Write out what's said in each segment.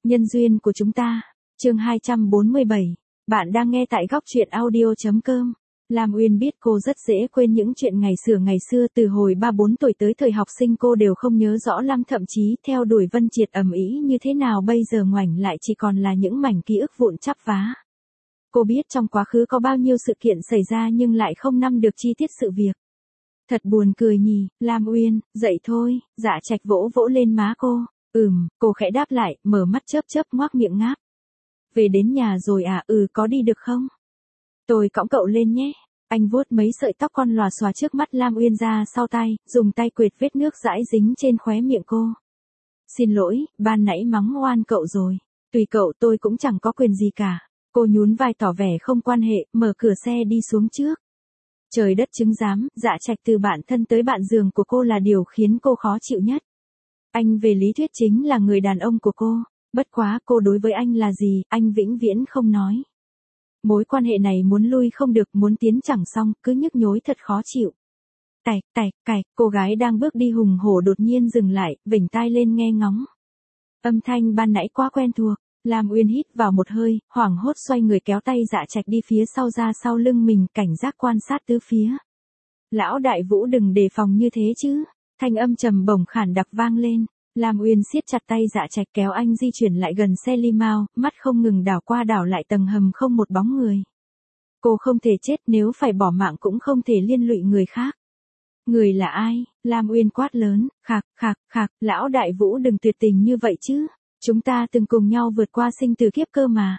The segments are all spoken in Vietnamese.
Nhân duyên của chúng ta. Chương 247. Bạn đang nghe tại góc truyện audio.com. Lam Uyên biết cô rất dễ quên những chuyện ngày xưa từ hồi 3-4 tuổi tới thời học sinh cô đều không nhớ rõ lắm, thậm chí theo đuổi Vân Triệt ầm ĩ như thế nào bây giờ ngoảnh lại chỉ còn là những mảnh ký ức vụn chắp vá. Cô biết trong quá khứ có bao nhiêu sự kiện xảy ra nhưng lại không nắm được chi tiết sự việc. Thật buồn cười nhỉ, Lam Uyên, dậy thôi, Dạ Trạch vỗ vỗ lên má cô. Cô khẽ đáp lại, mở mắt chớp ngoác miệng ngáp. Về đến nhà rồi à? Có đi được không? Tôi cõng cậu lên nhé. Anh vuốt mấy sợi tóc con lòa xòa trước mắt Lam Uyên ra sau tay, dùng tay quệt vết nước dãi dính trên khóe miệng cô. Xin lỗi, ban nãy mắng oan cậu rồi. Tùy cậu, tôi cũng chẳng có quyền gì cả. Cô nhún vai tỏ vẻ không quan hệ, mở cửa xe đi xuống trước. Trời đất chứng giám, Dạ Trạch từ bạn thân tới bạn giường của cô là điều khiến cô khó chịu nhất. Anh về lý thuyết chính là người đàn ông của cô, bất quá cô đối với anh là gì, anh vĩnh viễn không nói. Mối quan hệ này muốn lui không được, muốn tiến chẳng xong, cứ nhức nhối thật khó chịu. Cạch, cô gái đang bước đi hùng hổ đột nhiên dừng lại, vểnh tai lên nghe ngóng. Âm thanh ban nãy quá quen thuộc, Lam Uyên hít vào một hơi, hoảng hốt xoay người kéo tay Dạ Trạch đi phía sau ra sau lưng mình, cảnh giác quan sát tứ phía. Lão đại Vũ đừng đề phòng như thế chứ, thanh âm trầm bổng khản đặc vang lên. Lam Uyên siết chặt tay Dạ Trạch kéo anh di chuyển lại gần xe limo, mắt không ngừng đảo qua đảo lại tầng hầm không một bóng người. Cô không thể chết, nếu phải bỏ mạng cũng không thể liên lụy người khác. Người là ai? Lam Uyên quát lớn, khạc, lão đại Vũ đừng tuyệt tình như vậy chứ, chúng ta từng cùng nhau vượt qua sinh tử kiếp cơ mà.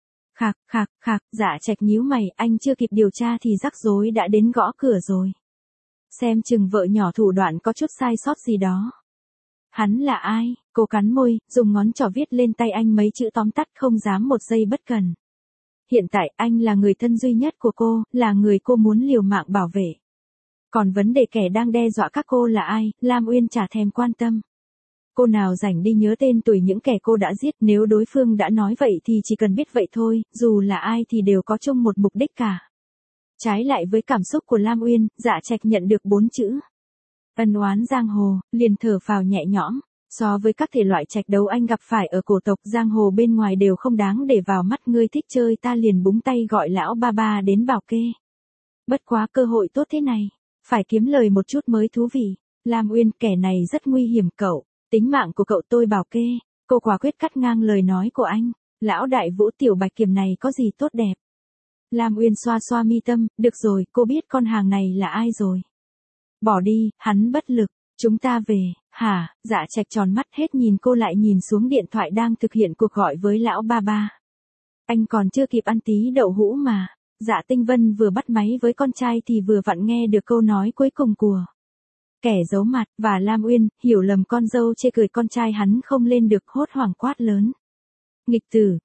Khạc, Dạ Trạch nhíu mày, anh chưa kịp điều tra thì rắc rối đã đến gõ cửa rồi. Xem chừng vợ nhỏ thủ đoạn có chút sai sót gì đó. Hắn là ai? Cô cắn môi, dùng ngón trỏ viết lên tay anh mấy chữ tóm tắt không dám một giây bất cần. Hiện tại anh là người thân duy nhất của cô, là người cô muốn liều mạng bảo vệ. Còn vấn đề kẻ đang đe dọa các cô là ai, Lam Uyên chả thèm quan tâm. Cô nào rảnh đi nhớ tên tuổi những kẻ cô đã giết, nếu đối phương đã nói vậy thì chỉ cần biết vậy thôi, dù là ai thì đều có chung một mục đích cả. Trái lại với cảm xúc của Lam Uyên, Dạ Trạch nhận được 4 chữ. Ân oán giang hồ, liền thở phào nhẹ nhõm. So với các thể loại trạch đấu anh gặp phải ở cổ tộc giang hồ bên ngoài đều không đáng để vào mắt, ngươi thích chơi ta liền búng tay gọi lão ba đến bảo kê. Bất quá cơ hội tốt thế này, phải kiếm lời một chút mới thú vị. Lam Uyên, kẻ này rất nguy hiểm cậu, tính mạng của cậu tôi bảo kê. Cô quả quyết cắt ngang lời nói của anh. Lão đại Vũ, tiểu bạch kiểm này có gì tốt đẹp. Lam Uyên xoa mi tâm, được rồi, cô biết con hàng này là ai rồi. Bỏ đi, hắn bất lực, chúng ta về. Hả? Dạ Trạch tròn mắt hết nhìn cô lại nhìn xuống điện thoại đang thực hiện cuộc gọi với lão ba. Anh còn chưa kịp ăn tí đậu hũ mà. Dạ Tinh Vân vừa bắt máy với con trai thì vừa vặn nghe được câu nói cuối cùng của kẻ giấu mặt, và Lam Uyên hiểu lầm con dâu chê cười con trai hắn không lên được, hốt hoảng quát lớn. Nghịch tử,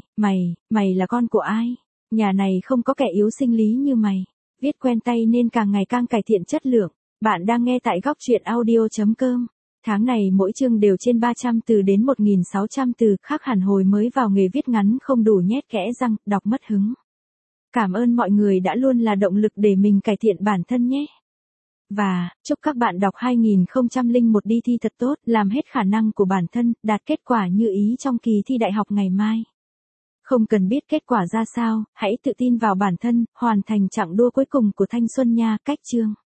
mày là con của ai? Nhà này không có kẻ yếu sinh lý như mày. Viết quen tay nên càng ngày càng cải thiện chất lượng. Bạn đang nghe tại góc truyện audio.com. Tháng này mỗi chương đều trên 300 từ đến 1.600 từ, khác hẳn hồi mới vào nghề viết ngắn không đủ nhét kẽ răng, đọc mất hứng. Cảm ơn mọi người đã luôn là động lực để mình cải thiện bản thân nhé. Và, chúc các bạn đọc 2001 đi thi thật tốt, làm hết khả năng của bản thân, đạt kết quả như ý trong kỳ thi đại học ngày mai. Không cần biết kết quả ra sao, hãy tự tin vào bản thân, hoàn thành chặng đua cuối cùng của thanh xuân nha. Cách chương.